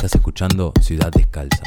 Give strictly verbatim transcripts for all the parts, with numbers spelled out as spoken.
Estás escuchando Ciudad Descalza.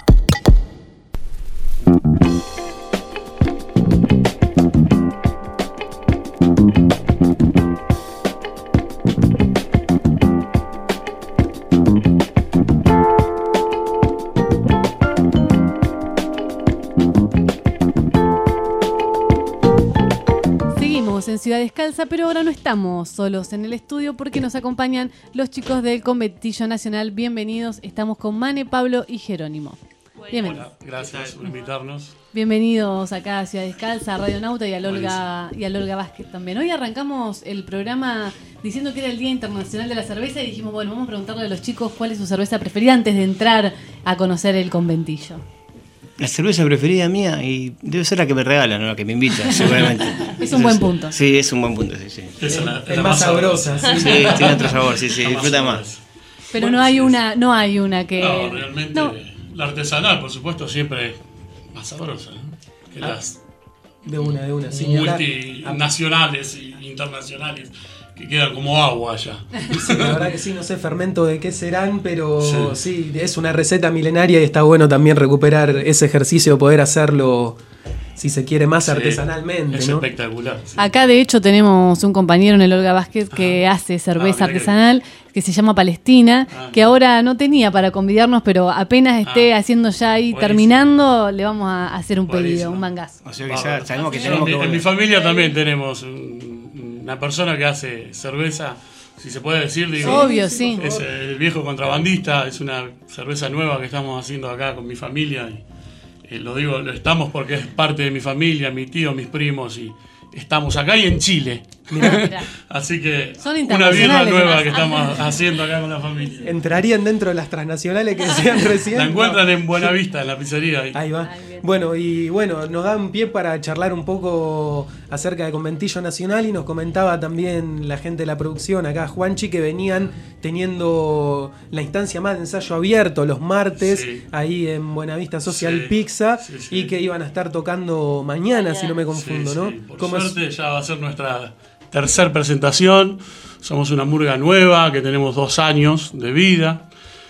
En Ciudad Descalza, pero ahora no estamos solos en el estudio porque nos acompañan los chicos del Conventillo Nacional. Bienvenidos, estamos con Mane, Pablo y Jerónimo. Bienvenidos. Hola, gracias por invitarnos. Bienvenidos acá a Ciudad Descalza, a Radio Nauta y a Olga, y a Olga Vázquez también. Hoy arrancamos el programa diciendo que era el Día Internacional de la Cerveza y dijimos, bueno, vamos a preguntarle a los chicos cuál es su cerveza preferida antes de entrar a conocer el conventillo. La cerveza preferida mía, y debe ser la que me regalan, no la que me invitan, seguramente. Es un buen punto. Sí, es un buen punto, sí, sí. Es, es, la, es la más sabrosa, sabrosa. sí. Sí, tiene otro sabor, sí, sí, disfruta más. Pero Bueno, no hay sí, una, no hay una que. No, realmente No. la artesanal, por supuesto, siempre es más sabrosa, ¿no? Que Ah, las De una, de una. Sin hablar- multinacionales e internacionales que quedan como agua allá. Sí, la verdad que sí, no sé fermento de qué serán, pero Sí. sí, es una receta milenaria y está bueno también recuperar ese ejercicio de poder hacerlo, si se quiere, más Sí, artesanalmente, es ¿no? espectacular. Sí. Acá de hecho tenemos un compañero en el Olga Vázquez que hace cerveza Ah, mira artesanal que se llama Palestina, Ah, que ahora no tenía para convidarnos, pero apenas esté Ah, haciendo ya ahí buenísimo. terminando, le vamos a hacer un pedido, Buenísimo. un mangazo. O sea que Bárbaro. ya sabemos que Yo, tenemos en, que mi, en mi volver. familia también tenemos un- una persona que hace cerveza, si se puede decir, digo. Obvio, sí. Es el viejo contrabandista, es una cerveza nueva que estamos haciendo acá con mi familia. Y, eh, lo digo, lo estamos porque es parte de mi familia, mi tío, mis primos, y estamos acá y en Chile. Mirá. Así que Son una birra internacionales, nueva además. que estamos haciendo acá con la familia. Entrarían dentro de las transnacionales que decían recién. La encuentran No. en Buenavista, en la pizzería. Ahí. Ahí va. Ahí bien. Bueno, y bueno, nos dan pie para charlar un poco acerca del Conventillo Nacional y nos comentaba también la gente de la producción, acá Juanchi, que venían teniendo la instancia más de ensayo abierto los martes, Sí. ahí en Buenavista Social Sí, Pizza, sí, sí. y que iban a estar tocando mañana, si no me confundo, Sí, ¿no? sí. Por ¿Cómo es? suerte ya va a ser nuestra tercer presentación. Somos una murga nueva que tenemos dos años de vida.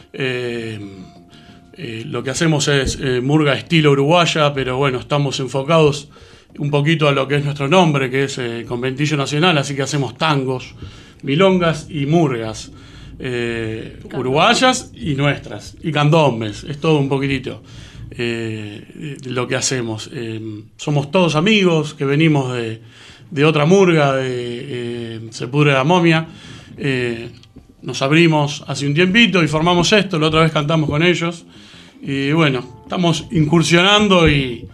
Eh, eh, lo que hacemos es eh, murga estilo uruguaya, pero bueno, estamos enfocados un poquito a lo que es nuestro nombre, que es eh, Conventillo Nacional, así que hacemos tangos, milongas y murgas. eh, uruguayas y nuestras, y candombes, es todo un poquitito eh, lo que hacemos. Eh, somos todos amigos que venimos de, de otra murga, de eh, Se Pudre la Momia. Eh, nos abrimos hace un tiempito y formamos esto, la otra vez cantamos con ellos. Y bueno, estamos incursionando y,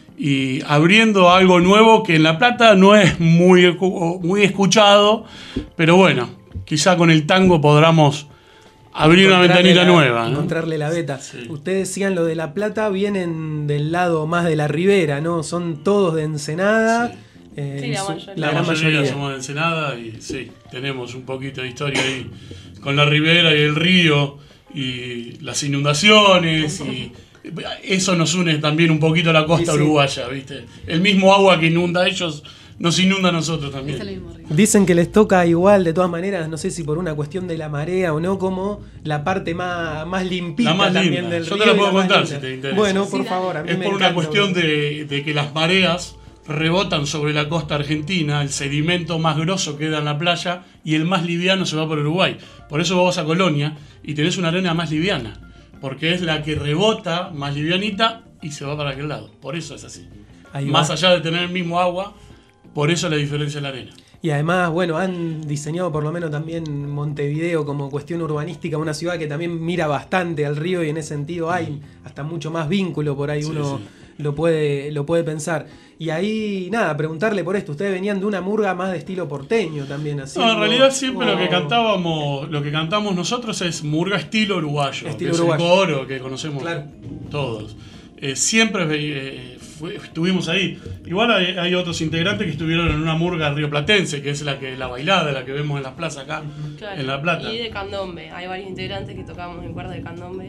y abriendo algo nuevo que en La Plata no es muy, muy escuchado, pero bueno, quizá con el tango podamos abrir una Encontrarle ventanita la- nueva, ¿no? Encontrarle la beta. Sí. Ustedes decían lo de La Plata, vienen del lado más de la ribera, ¿no? Son todos de Ensenada. Sí. eh, Sí, la su- mayoría. La, mayoría, somos de Ensenada y sí, tenemos un poquito de historia ahí con la ribera y el río y las inundaciones y eso nos une también un poquito a la costa Sí, sí. uruguaya, ¿viste? El mismo agua que inunda a ellos nos inunda a nosotros Es el también. mismo río. Dicen que les toca igual, de todas maneras, no sé si por una cuestión de la marea o no, como la parte más, más limpita La más también linda. del Yo río. te la y puedo más contar linda. si te interesa. Bueno, Sí, por dale. favor, a mí Es me por una encanta, cuestión boludo. de, de que las mareas rebotan sobre la costa argentina, el sedimento más grosso queda en la playa y el más liviano se va por Uruguay. Por eso vos vas a Colonia y tenés una arena más liviana, porque es la que rebota más livianita y se va para aquel lado. Por eso es así. Ahí Más va. allá de tener el mismo agua, por eso la diferencia en la arena. Y además, bueno, han diseñado por lo menos también Montevideo como cuestión urbanística, una ciudad que también mira bastante al río y en ese sentido hay hasta mucho más vínculo, por ahí Sí, uno sí. lo puede lo puede pensar. Y ahí, nada, preguntarle por esto, ustedes venían de una murga más de estilo porteño también, así. No, en realidad siempre lo que Oh. cantábamos, lo que cantamos nosotros es murga estilo uruguayo, Estilo que es uruguayo. el coro que conocemos Claro. todos. Eh, siempre eh, fue- estuvimos ahí. Igual hay, hay otros integrantes que estuvieron en una murga rioplatense, que es la que la bailada, la que vemos en las plazas acá, Claro. en La Plata. Y de candombe. Hay varios integrantes que tocamos en cuerda de candombe.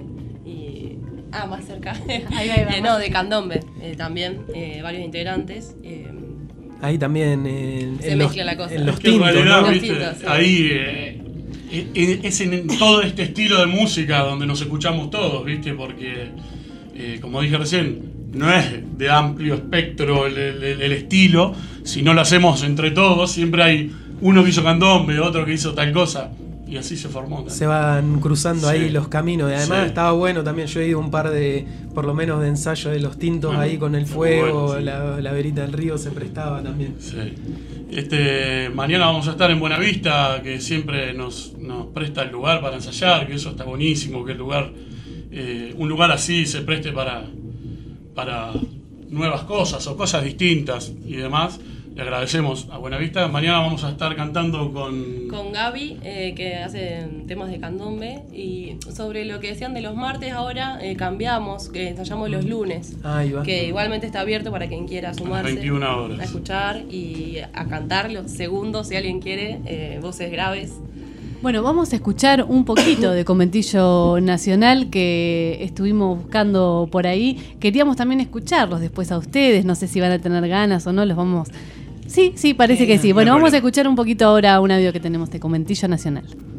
Y. Ah, más cerca. Ahí va, ahí va. Eh, no, de candombe eh, también. eh, varios integrantes. eh, Ahí también en, Se en los, mezcla la cosa. en los Es que en tintos, realidad, ¿no? Los viste, tintos, sí. ahí eh, es en todo este estilo de música donde nos escuchamos todos, ¿viste? Porque, eh, como dije recién, no es de amplio espectro el, el, el estilo. Si no lo hacemos entre todos, siempre hay uno que hizo candombe, otro que hizo tal cosa. Y así se formó también. Se van cruzando Sí. ahí los caminos. Y además Sí. estaba bueno también. Yo he ido un par de, por lo menos, de ensayos de los tintos Bueno, ahí con el muy fuego. bueno, sí. la, la verita del río se prestaba también. Sí. Este, mañana vamos a estar en Buenavista, que siempre nos, nos presta el lugar para ensayar, que eso está buenísimo, que el lugar, eh, un lugar así se preste para, para nuevas cosas o cosas distintas y demás. Le agradecemos a Buenavista. Mañana vamos a estar cantando con... Con Gaby, eh, que hace temas de candombe. Y sobre lo que decían de los martes, ahora eh, cambiamos, que ensayamos los lunes. Ahí va. Que igualmente está abierto para quien quiera sumarse. veintiuna horas. A escuchar y a cantar los segundos, si alguien quiere, eh, voces graves. Bueno, vamos a escuchar un poquito de Conventillo Nacional que estuvimos buscando por ahí. Queríamos también escucharlos después a ustedes. No sé si van a tener ganas o no, los vamos... Sí, sí, parece que sí. Bueno, vamos a escuchar un poquito ahora un audio que tenemos de Conventillo Nacional.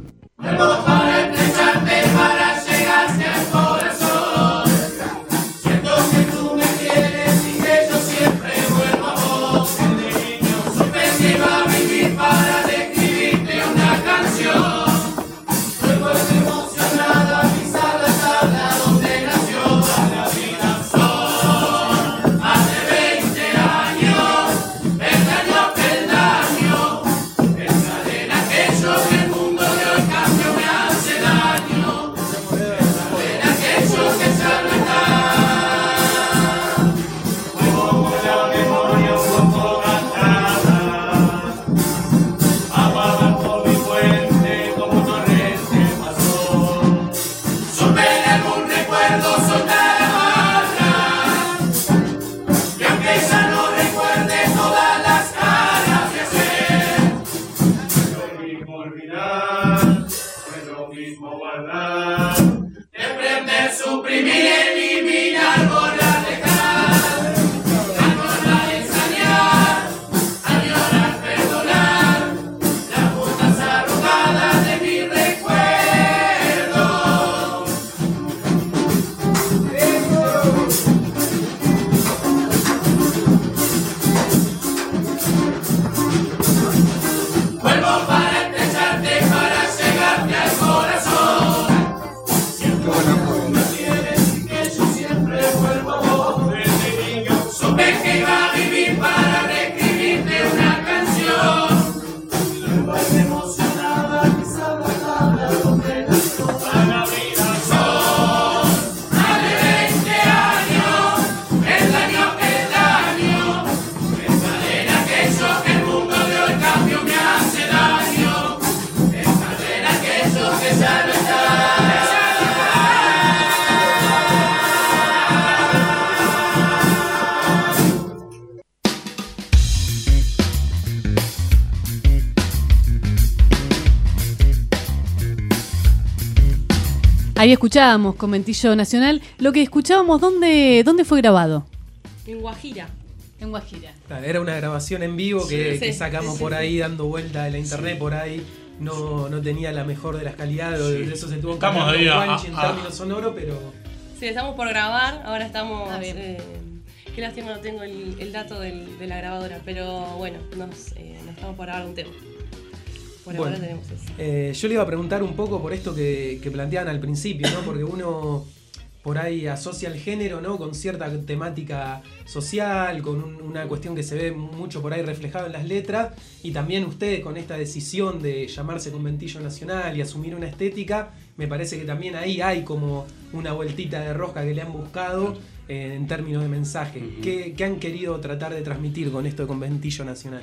Ahí escuchábamos Conventillo Nacional. Lo que escuchábamos, ¿dónde, dónde fue grabado? En Guajira. En Guajira. Era una grabación en vivo que, Sí, que sí, sacamos sí, por sí. ahí dando vuelta en la internet Sí. por ahí. No, no tenía la mejor de las calidades, de Sí. eso se tuvo que Estamos hablar ahí con a- Juanchi en a- términos sonoros, pero Sí, estamos por grabar, ahora estamos... Ah, bien. eh, qué lástima no tengo el, el dato del- de la grabadora, pero bueno, nos, eh, nos estamos por grabar un tema. Por Bueno. ahora tenemos eso. Eh, yo le iba a preguntar un poco por esto que, que planteaban al principio, ¿no? Porque uno por ahí asocia el género, ¿no? Con cierta temática social, con un- una cuestión que se ve mucho por ahí reflejado en las letras, y también ustedes con esta decisión de llamarse Conventillo Nacional y asumir una estética, me parece que también ahí hay como una vueltita de rosca que le han buscado eh, en términos de mensaje. Ujú. ¿Qué, qué han querido tratar de transmitir con esto de Conventillo Nacional?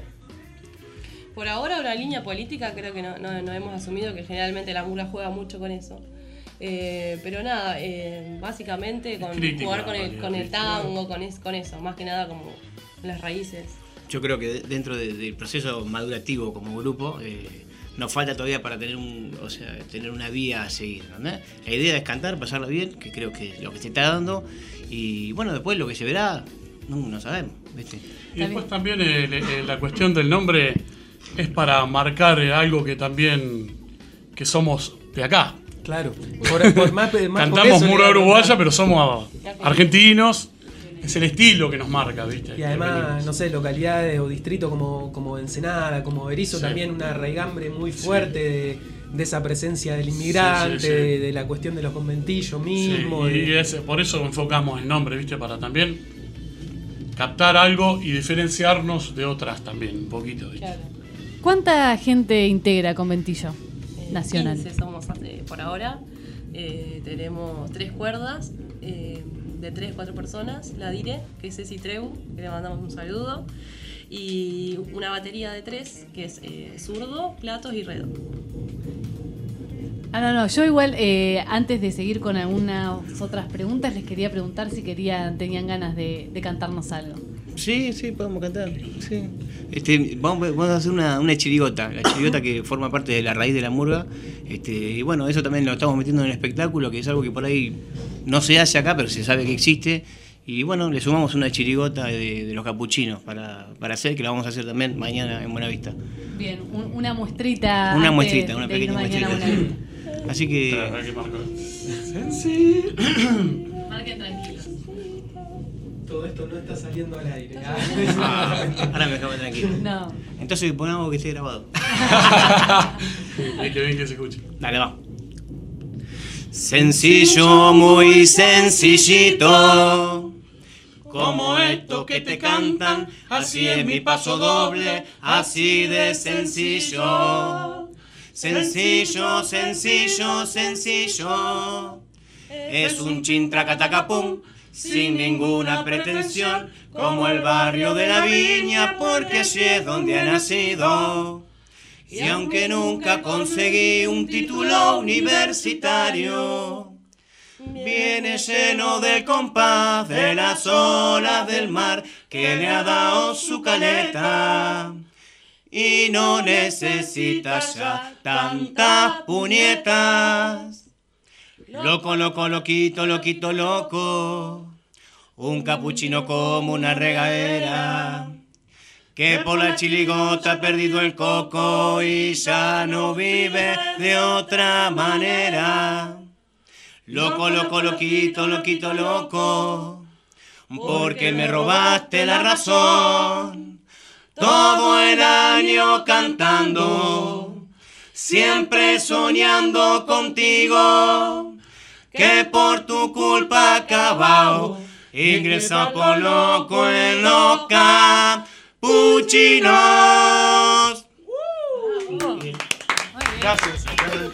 Por ahora una línea política creo que no, no, no hemos asumido, que generalmente la murga juega mucho con eso. Eh, pero nada, eh, básicamente con crítica, jugar con el, en con el realidad, tango, con, es, con eso, más que nada como las raíces. Yo creo que de- dentro de- del proceso madurativo como grupo eh, nos falta todavía para tener un, o sea, tener una vía a seguir, ¿no? La idea es cantar, pasarla bien, que creo que es lo que se está dando, y bueno, después lo que se verá, no, no sabemos, ¿viste? Y después también eh, le- eh, la cuestión del nombre es para marcar eh, algo que también que somos de acá. Claro. Por, por más, más Cantamos por eso, murga le- uruguaya, pero somos argentinos. Es el estilo que nos marca, ¿viste? Y además, no sé, localidades o distritos como, como Ensenada, como Berizo, Sí. también una raigambre muy fuerte Sí. de, de esa presencia del inmigrante, Sí, sí, sí. De, de la cuestión de los conventillos Sí, mismos. y de- es- por eso enfocamos el nombre, ¿viste? Para también captar algo y diferenciarnos de otras también, un poquito, ¿viste? Claro. ¿Cuánta gente integra Conventillo Eh, Nacional? quince somos eh, por ahora. Eh, tenemos tres cuerdas eh, de tres, cuatro personas. La Dire, que es Ceci Treu, que le mandamos un saludo. Y una batería de tres, que es eh, zurdo, platos y redo. Ah, no, no, yo igual, eh, antes de seguir con algunas otras preguntas, les quería preguntar si querían, tenían ganas de, de cantarnos algo. Sí, sí, podemos cantar. Sí. Este, vamos, vamos a hacer una, una chirigota, la chirigota que forma parte de la raíz de la murga. Este, y bueno, eso también lo estamos metiendo en el espectáculo, que es algo que por ahí no se hace acá, pero se sabe que existe. Y bueno, le sumamos una chirigota de, de los capuchinos para, para hacer, que la vamos a hacer también mañana en Buenavista. Bien, un- una muestrita. Una antes muestrita, una de ir pequeña mañana a muestrita. Buenavista. Así que... Claro, que marco. Sensi. Marquen tranquilos. Todo esto no está saliendo al aire. Ah, ahora me dejamos tranquilo. No. Entonces pongamos que esté grabado. Y que bien que se escuche. Dale, va. Sencillo, muy sencillito, como esto que te cantan, así es mi paso doble, así de sencillo. Sencillo, sencillo, sencillo, es un chintracatacapum, sin ninguna pretensión, como el barrio de la Viña, porque allí es donde ha nacido. Y aunque nunca conseguí un título universitario, viene lleno del compás de las olas del mar que le ha dado su caleta. Y no necesita ya tantas puñetas. Loco, loco, loquito, loquito, loco. Un capuchino como una regadera, que por la chiligota ha perdido el coco y ya no vive de otra manera. Loco, loco, loquito, loquito, loco, porque me robaste la razón. Todo el año cantando, siempre soñando contigo, que por tu culpa acabao, ingresa por loco en los capuchinos. Gracias.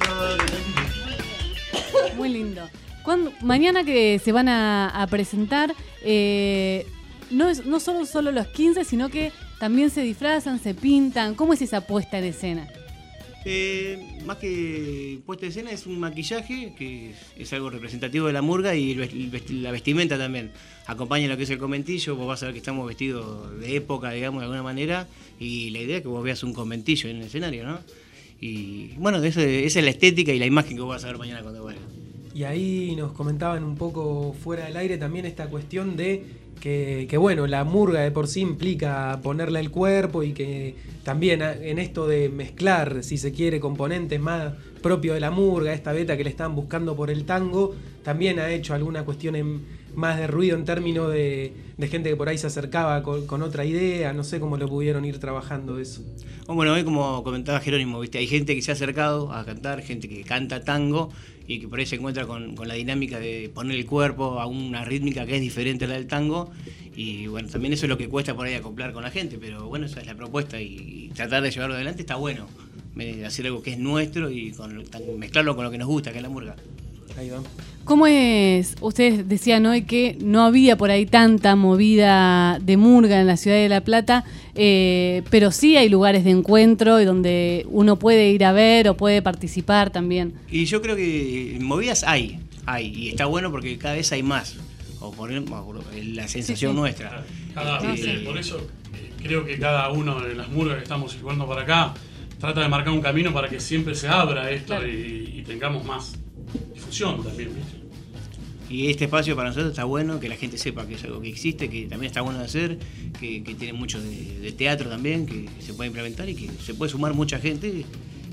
Muy lindo. Cuando, mañana que se van a, a presentar, eh, no, es, no solo, solo los quince, sino que también se disfrazan, se pintan. ¿Cómo es esa puesta en escena? Eh, más que puesta de escena es un maquillaje que es, es algo representativo de la murga, y el vesti- el vesti- la vestimenta también acompaña lo que es el conventillo. Vos vas a ver que estamos vestidos de época, digamos, de alguna manera, y la idea es que vos veas un conventillo en el escenario, ¿no? Y bueno, eso, esa es la estética y la imagen que vos vas a ver mañana cuando vayas. Y ahí nos comentaban un poco fuera del aire también esta cuestión de que, que, bueno, la murga de por sí implica ponerle el cuerpo, y que también en esto de mezclar, si se quiere, componentes más propios de la murga, esta beta que le estaban buscando por el tango, también ha hecho alguna cuestión en, más de ruido en términos de, de gente que por ahí se acercaba con, con otra idea. No sé cómo lo pudieron ir trabajando eso. Bueno, hoy, como comentaba Jerónimo, ¿viste? Hay gente que se ha acercado a cantar, gente que canta tango y que por ahí se encuentra con, con la dinámica de poner el cuerpo a una rítmica que es diferente a la del tango. Y bueno, también eso es lo que cuesta por ahí acoplar con la gente, pero bueno, esa es la propuesta, y tratar de llevarlo adelante está bueno. Hacer algo que es nuestro y con, mezclarlo con lo que nos gusta, que es la murga. Ahí va. ¿Cómo es? Ustedes decían hoy que no había por ahí tanta movida de murga en la ciudad de La Plata, eh, pero sí hay lugares de encuentro y donde uno puede ir a ver o puede participar también. Y yo creo que movidas hay, hay, y está bueno porque cada vez hay más. O por, por la sensación Sí, sí. nuestra. Cada- No, eh, sí. Por eso eh, creo que cada uno de las murgas que estamos circulando para acá trata de marcar un camino para que siempre se abra esto, Claro. y, y tengamos más difusión también, ¿viste? Y este espacio para nosotros está bueno, que la gente sepa que es algo que existe, que también está bueno de hacer, que, que tiene mucho de, de teatro también, que se puede implementar y que se puede sumar mucha gente.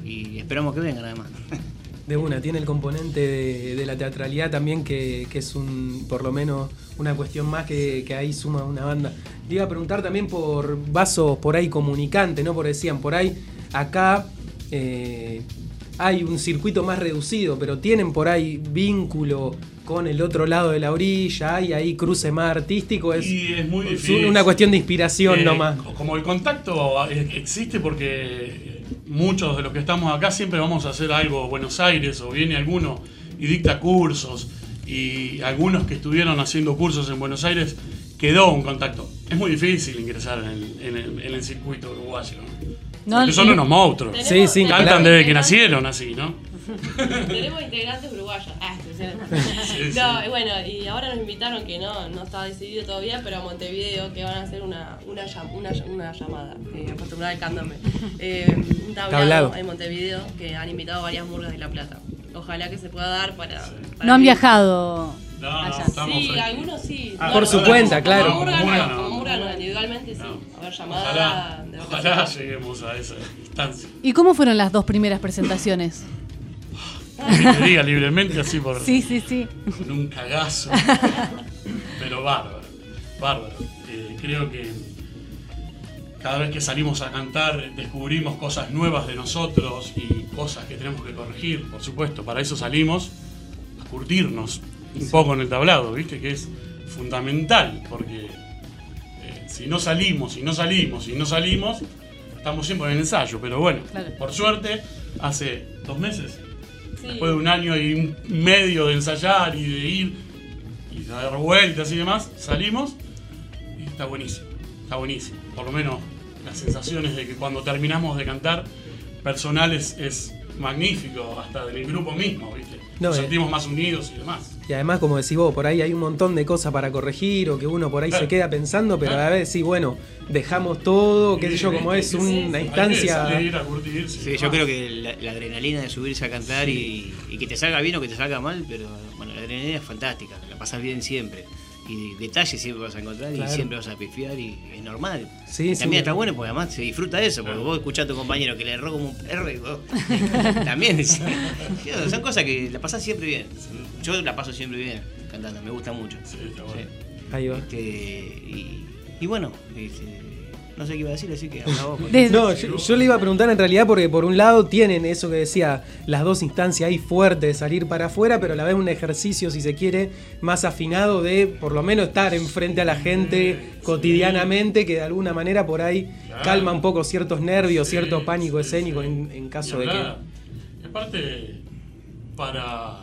y esperamos que vengan además. De una, tiene el componente de, de la teatralidad también, que, que es un, por lo menos una cuestión más que, que ahí suma una banda. Le iba a preguntar también por vasos por ahí comunicantes, ¿no? Porque decían, por ahí acá eh, hay un circuito más reducido, pero tienen por ahí vínculo con el otro lado de la orilla, hay ahí cruce más artístico, es, y es muy es difícil. una cuestión de inspiración Eh, nomás. Como el contacto existe porque muchos de los que estamos acá siempre vamos a hacer algo a Buenos Aires, o viene alguno y dicta cursos, y algunos que estuvieron haciendo cursos en Buenos Aires quedó un contacto. Es muy difícil ingresar en el, en el, en el circuito uruguayo, ¿no? No, Porque son no. unos monstruos. Sí, sí, Cantan claro. desde que nacieron así, ¿no? Tenemos integrantes uruguayos. Ah, Sí, sí. no, y bueno, y ahora nos invitaron, que no, no está decidido todavía, pero a Montevideo, que van a hacer una, una, llam- una, una llamada, eh, acostumbrada al cándame. Eh, un tablado, Tablado. en Montevideo, que han invitado varias murgas de La Plata. Ojalá que se pueda dar para... para No han que- viajado No, no, allá. estamos Sí, ahí. algunos sí. Ah, por su como- cuenta, como claro. Murga Como Murga no, no. como Murga no, individualmente sí. No. A ver, llamada Ojalá, de ojalá vacaciones. lleguemos a esa instancia. ¿Y cómo fueron las dos primeras presentaciones? Que te diga libremente así por, Sí, sí, sí. con un cagazo. Pero bárbaro, bárbaro. Eh, creo que cada vez que salimos a cantar descubrimos cosas nuevas de nosotros y cosas que tenemos que corregir, por supuesto. Para eso salimos a curtirnos un poco en el tablado, ¿viste? Que es fundamental, porque eh, si no salimos, si no salimos, si no salimos, estamos siempre en el ensayo. Pero bueno, Claro. por suerte, hace dos meses, Sí. después de un año y un medio de ensayar y de ir y de dar vueltas y demás, salimos y está buenísimo, está buenísimo. Por lo menos las sensaciones de que cuando terminamos de cantar, personal es, es magnífico, hasta del grupo mismo, ¿viste? No, Nos eh. sentimos más unidos y demás. Y además, como decís vos, por ahí hay un montón de cosas para corregir o que uno por ahí Claro. se queda pensando, pero Claro. a ver, sí, bueno, dejamos todo, qué sé yo, como es Sí, sí, una hay que instancia... salir a curtirse y Sí, yo demás. creo que la, la adrenalina de subirse a cantar y, y que te salga bien o que te salga mal, pero bueno, la adrenalina es fantástica, la pasas bien siempre. Y detalles siempre vas a encontrar Claro. y siempre vas a pifiar y es normal. Sí, Y sí. también está bueno porque además se disfruta de eso, porque Claro. vos escuchás a tu compañero que le erró como un perro y vos también decís, "Tío, son cosas que la pasás siempre bien. Yo la paso siempre bien cantando, me gusta mucho. Sí, está bueno. Sí. Ahí va. Este, y, y bueno, este, no sé qué iba a decir, así que habla vos. De- No, yo, yo le iba a preguntar en realidad porque por un lado tienen eso que decía, las dos instancias ahí fuertes de salir para afuera, pero a la vez un ejercicio, si se quiere, más afinado de por lo menos estar enfrente a la gente cotidianamente, que de alguna manera por ahí Claro. calma un poco ciertos nervios, Sí, cierto pánico sí, escénico sí. en, en caso Ni de que... hablar. Y aparte, para,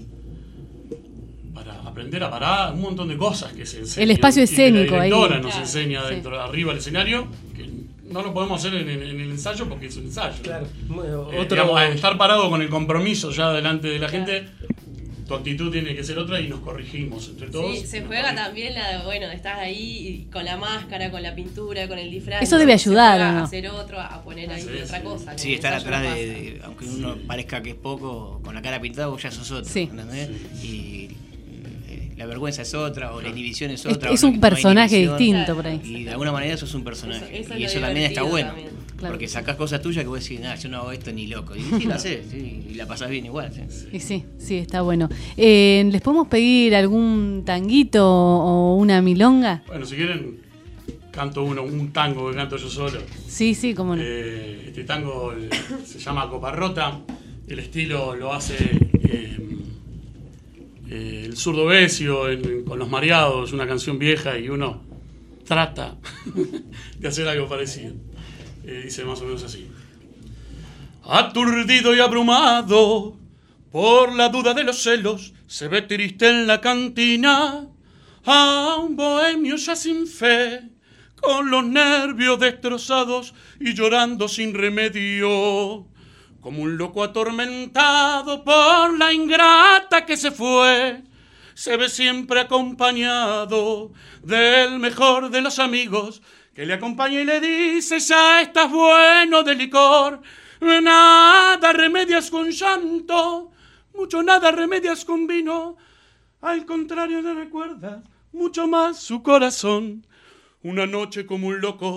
para aprender a parar, un montón de cosas que se enseñan. El espacio y que escénico la ahí. directora nos Claro, enseña sí. dentro, arriba del escenario, que no lo podemos hacer en, en- en el ensayo porque es un ensayo. Claro, Eh, otro... digamos, al estar parado con el compromiso ya delante de la Claro. gente, tu actitud tiene que ser otra y nos corregimos entre todos. Sí, se Nos juega corregimos. también la de, bueno, de estar ahí con la máscara, con la pintura, con el disfraz. Eso debe Se ayudar, juega ¿o no? A hacer otro, a poner ahí Sí, otra sí. cosa. que Sí, en estar el ensayo atrás no de, pasa. de- aunque uno parezca que es poco, con la cara pintada vos ya sos otro, Sí. ¿entendés? Sí. Y eh, la vergüenza es otra, o la inhibición es Es, otra. es o un no- no hay personaje inhibición. distinto por ahí. Y de alguna manera sos un personaje. Eso- eso es y lo eso también está divertido bueno. también. Claro. Porque sacás cosas tuyas que vos decís, nah, yo no hago esto ni loco. Y sí, lo haces, sí, y la pasás bien igual. sí. Y sí, sí, está bueno. Eh, ¿Les podemos pedir algún tanguito o una milonga? Bueno, si quieren, canto uno, un tango que canto yo solo. Sí, sí, cómo no. Eh, este tango eh, se llama Coparrota. El estilo lo hace eh, eh, el zurdo Besio en- con Los Mareados, una canción vieja, y uno trata de hacer algo parecido. Eh, dice más o menos así. Aturdido y abrumado por la duda de los celos, se ve triste en la cantina a un bohemio ya sin fe, con los nervios destrozados y llorando sin remedio, como un loco atormentado por la ingrata que se fue. Se ve siempre acompañado del mejor de los amigos, que le acompaña y le dice: ya estás bueno de licor, nada remedias con llanto, mucho nada remedias con vino, al contrario le recuerdas mucho más su corazón. Una noche como un loco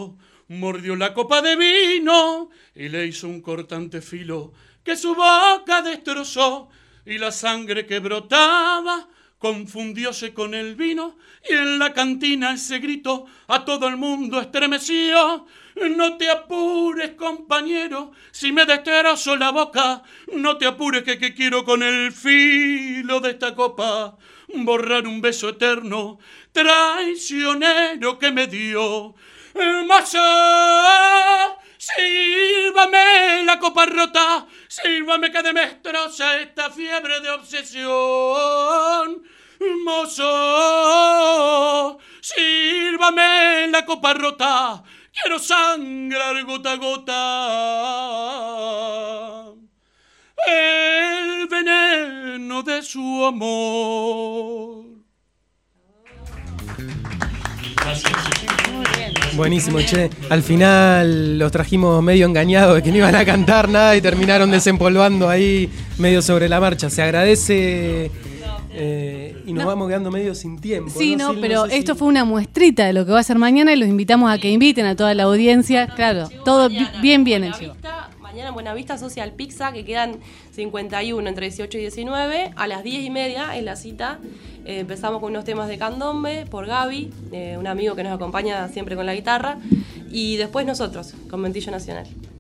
mordió la copa de vino y le hizo un cortante filo que su boca destrozó, y la sangre que brotaba confundióse con el vino, y en la cantina ese grito a todo el mundo estremeció. No te apures, compañero, si me destrozo la boca, no te apures que, que quiero con el filo de esta copa borrar un beso eterno traicionero que me dio. Mozo, sírvame la copa rota, sírvame que me destroza esta fiebre de obsesión. Mozo, sírvame la copa rota, quiero sangrar gota a gota el veneno de su amor. Gracias. Buenísimo, che. Al final los trajimos medio engañados de que no iban a cantar nada y terminaron desempolvando ahí medio sobre la marcha. Se agradece eh, y nos no. vamos quedando medio sin tiempo. Sí, no, Sil, pero no sé esto si... fue una muestrita de lo que va a ser mañana y los invitamos a que inviten a toda la audiencia. Claro, todo Mañana, bien, bien en el chivo. Buenavista, mañana en Buenavista Social Pizza, que quedan cincuenta y uno entre dieciocho y diecinueve, a las diez y media en la cita. Eh, empezamos con unos temas de candombe por Gaby, eh, un amigo que nos acompaña siempre con la guitarra, y después nosotros, Conventillo Nacional.